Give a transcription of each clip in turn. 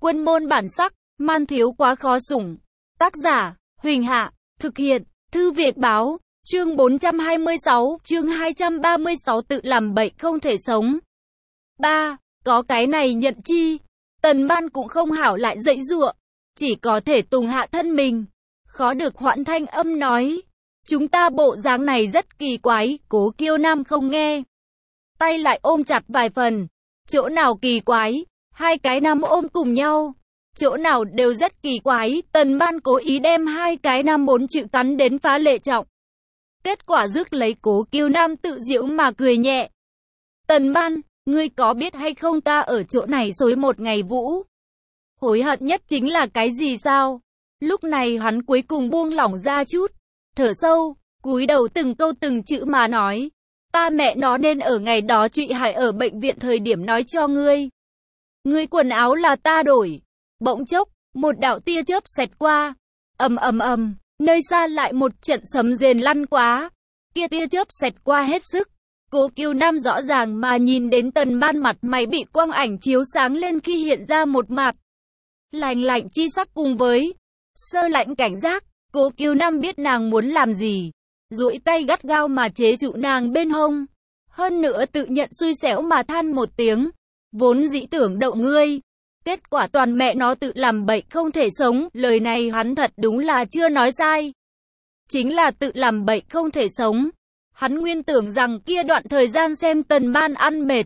Quân môn bản sắc, man thiếu quá khó sủng. Tác giả, Huỳnh Hạ, thực hiện, Thư Việt Báo, chương 426, chương 236 tự làm bậy không thể sống. 3. Có cái này nhận chi? Tần Ban cũng không hảo lại dạy dụa, chỉ có thể tùng hạ thân mình. Khó được hoãn thanh âm nói. Chúng ta bộ dáng này rất kỳ quái, Cố Kiêu Nam không nghe. Tay lại ôm chặt vài phần. Chỗ nào kỳ quái? Hai cái nam ôm cùng nhau. Chỗ nào đều rất kỳ quái, Tần Ban cố ý đem hai cái nam 4 chữ cắn đến phá lệ trọng. Kết quả rước lấy Cố Kiêu Nam tự giễu mà cười nhẹ. Tần Ban, ngươi có biết hay không ta ở chỗ này xối một ngày vũ? Hối hận nhất chính là cái gì sao? Lúc này hắn cuối cùng buông lỏng ra chút. Thở sâu, cúi đầu từng câu từng chữ mà nói. Ta mẹ nó nên ở ngày đó chị Hải ở bệnh viện thời điểm nói cho ngươi. Ngươi quần áo là ta đổi. Bỗng chốc, một đạo tia chớp xẹt qua. Ầm ầm ầm, nơi xa lại một trận sấm rền lăn quá. Kia tia chớp xẹt qua hết sức. Cố Kiêu Nam rõ ràng mà nhìn đến Tần Ban mặt mày bị quang ảnh chiếu sáng lên khi hiện ra một mặt lạnh lạnh chi sắc cùng với sơ lạnh cảnh giác. Cố Kiêu Nam biết nàng muốn làm gì, duỗi tay gắt gao mà chế trụ nàng bên hông. Hơn nữa tự nhận xui xẻo mà than một tiếng, vốn dĩ tưởng đậu ngươi, kết quả toàn mẹ nó tự làm bậy không thể sống. Lời này hắn thật đúng là chưa nói sai, chính là tự làm bậy không thể sống. Hắn nguyên tưởng rằng kia đoạn thời gian xem Tần Ban ăn mệt,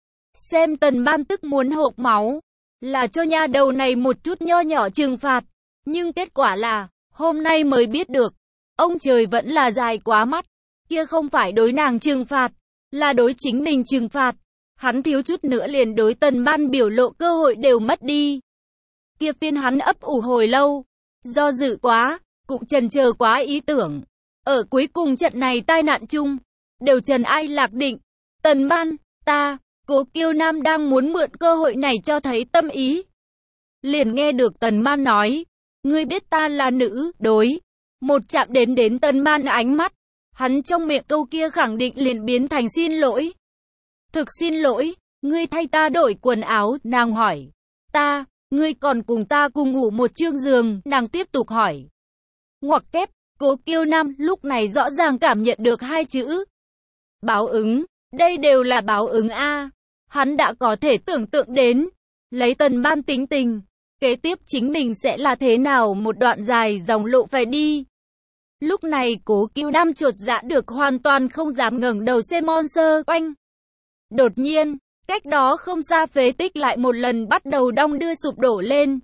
xem Tần Ban tức muốn hộc máu, là cho nha đầu này một chút nho nhỏ trừng phạt. Nhưng kết quả là, hôm nay mới biết được, ông trời vẫn là dài quá mắt. Kia không phải đối nàng trừng phạt, là đối chính mình trừng phạt. Hắn thiếu chút nữa liền đối Tần Ban biểu lộ cơ hội đều mất đi. Kia phiên hắn ấp ủ hồi lâu, do dự quá, cũng chần chờ quá ý tưởng. Ở cuối cùng trận này tai nạn chung, đều trần ai lạc định. Tần Ban, ta, Cố Kiêu Nam đang muốn mượn cơ hội này cho thấy tâm ý. Liền nghe được Tần Ban nói, ngươi biết ta là nữ, đối. Một chạm đến Tần Ban ánh mắt, hắn trong miệng câu kia khẳng định liền biến thành xin lỗi. Thực xin lỗi, ngươi thay ta đổi quần áo, nàng hỏi. Ta, ngươi còn cùng ta cùng ngủ một chương giường, nàng tiếp tục hỏi. Ngoặc kép, Cố Kiêu Nam lúc này rõ ràng cảm nhận được hai chữ. Báo ứng, đây đều là báo ứng a. Hắn đã có thể tưởng tượng đến, lấy Tần Ban tính tình, kế tiếp chính mình sẽ là thế nào một đoạn dài dòng lộ phải đi. Lúc này Cố Kiêu Nam chột dạ được hoàn toàn không dám ngẩng đầu xem monster quanh. Đột nhiên, cách đó không xa phế tích lại một lần bắt đầu đong đưa sụp đổ lên.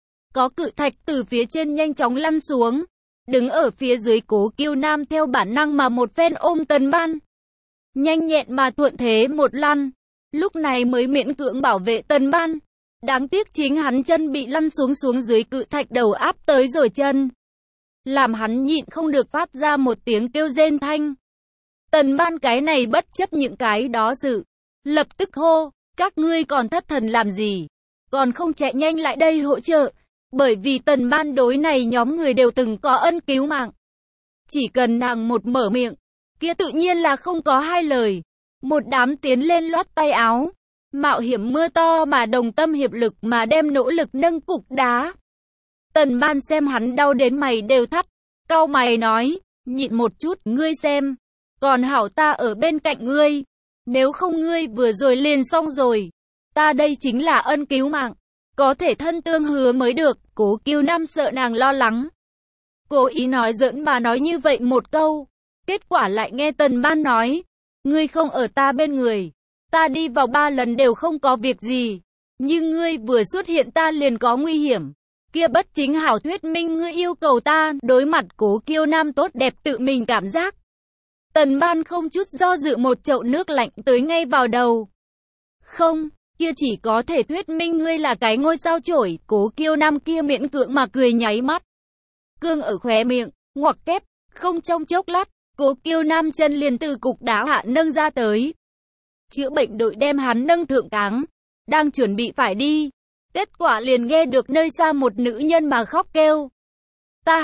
Có cự thạch từ phía trên nhanh chóng lăn xuống. Đứng ở phía dưới Cố Kiêu Nam theo bản năng mà một phen ôm Tần Ban. Nhanh nhẹn mà thuận thế một lăn. Lúc này mới miễn cưỡng bảo vệ Tần Ban. Đáng tiếc chính hắn chân bị lăn xuống dưới cự thạch đầu áp tới rồi chân. Làm hắn nhịn không được phát ra một tiếng kêu rên thanh. Tần Ban cái này bất chấp những cái đó sự. Lập tức hô, các ngươi còn thất thần làm gì? Còn không chạy nhanh lại đây hỗ trợ. Bởi vì Tần Ban đối này nhóm người đều từng có ân cứu mạng. Chỉ cần nàng một mở miệng, kia tự nhiên là không có hai lời. Một đám tiến lên loát tay áo, mạo hiểm mưa to mà đồng tâm hiệp lực mà đem nỗ lực nâng cục đá. Tần Ban xem hắn đau đến mày đều thắt, cau mày nói, nhịn một chút, ngươi xem, còn hảo ta ở bên cạnh ngươi, nếu không ngươi vừa rồi liền xong rồi. Ta đây chính là ân cứu mạng, có thể thân tương hứa mới được. Cố Kiêu Nam sợ nàng lo lắng, cố ý nói giỡn mà nói như vậy một câu, kết quả lại nghe Tần Ban nói, ngươi không ở ta bên người, ta đi vào 3 lần đều không có việc gì, nhưng ngươi vừa xuất hiện ta liền có nguy hiểm. Kia bất chính hảo thuyết minh ngươi yêu cầu ta. Đối mặt Cố Kiêu Nam tốt đẹp tự mình cảm giác, Tần Ban không chút do dự một chậu nước lạnh tới ngay vào đầu. Không, kia chỉ có thể thuyết minh ngươi là cái ngôi sao chổi. Cố Kiêu Nam kia miễn cưỡng mà cười nháy mắt, cương ở khóe miệng, ngoặc kép, không trong chốc lát, Cố Kiêu Nam chân liền từ cục đá hạ nâng ra tới. Chữa bệnh đội đem hắn nâng thượng cáng, đang chuẩn bị phải đi. Kết quả liền nghe được nơi xa một nữ nhân mà khóc kêu. Ta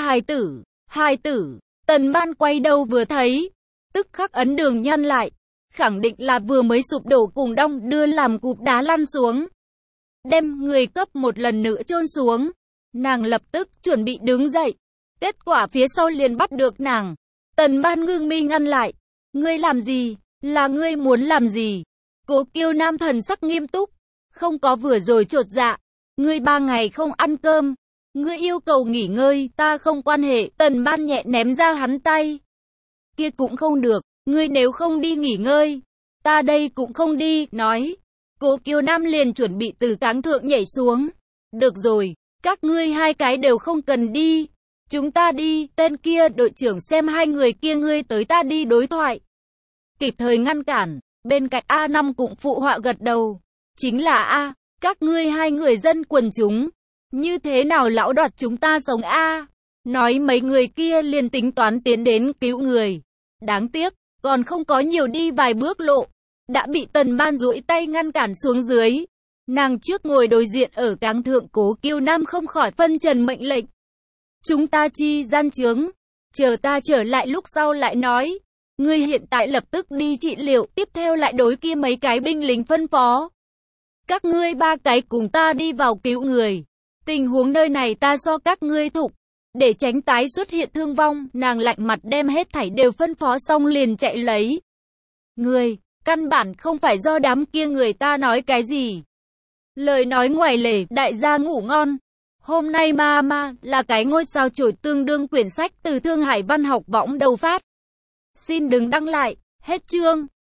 hài tử. Tần Ban quay đầu vừa thấy, tức khắc ấn đường nhăn lại, khẳng định là vừa mới sụp đổ cùng đong đưa làm cục đá lăn xuống. đem người cấp một lần nữa chôn xuống. Nàng lập tức chuẩn bị đứng dậy. Kết quả phía sau liền bắt được nàng. Tần Ban ngưng mi ngăn lại. Ngươi làm gì? Là ngươi muốn làm gì? Cố Kiêu Nam thần sắc nghiêm túc. Không có vừa rồi chột dạ. Ngươi 3 ngày không ăn cơm. Ngươi yêu cầu nghỉ ngơi, ta không quan hệ. Tần Ban nhẹ ném ra hắn tay. Kia cũng không được. Ngươi nếu không đi nghỉ ngơi, ta đây cũng không đi, nói. Cố Kiêu Nam liền chuẩn bị từ cáng thượng nhảy xuống. Được rồi, các ngươi 2 cái đều không cần đi. Chúng ta đi, tên kia đội trưởng xem 2 người kia ngươi tới ta đi đối thoại. Kịp thời ngăn cản, bên cạnh A5 cũng phụ họa gật đầu. Chính là A, các ngươi 2 người dân quần chúng. Như thế nào lão đoạt chúng ta sống A? Nói mấy người kia liền tính toán tiến đến cứu người. Đáng tiếc, còn không có nhiều đi vài bước lộ. Đã bị Tần Ban duỗi tay ngăn cản xuống dưới. Nàng trước ngồi đối diện ở cáng thượng, Cố Kiêu Nam không khỏi phân trần mệnh lệnh. Chúng ta chi gian chướng. Chờ ta trở lại lúc sau lại nói. Ngươi hiện tại lập tức đi trị liệu, tiếp theo lại đối kia mấy cái binh lính phân phó. Các ngươi 3 cái cùng ta đi vào cứu người. Tình huống nơi này ta so các ngươi thục. Để tránh tái xuất hiện thương vong, nàng lạnh mặt đem hết thảy đều phân phó xong liền chạy lấy. Ngươi, căn bản không phải do đám kia người ta nói cái gì. Lời nói ngoài lề, đại gia ngủ ngon. Hôm nay Mama là cái ngôi sao chổi tương đương quyển sách từ Thương Hải Văn học võng đầu phát. Xin đừng đăng lại, hết chương.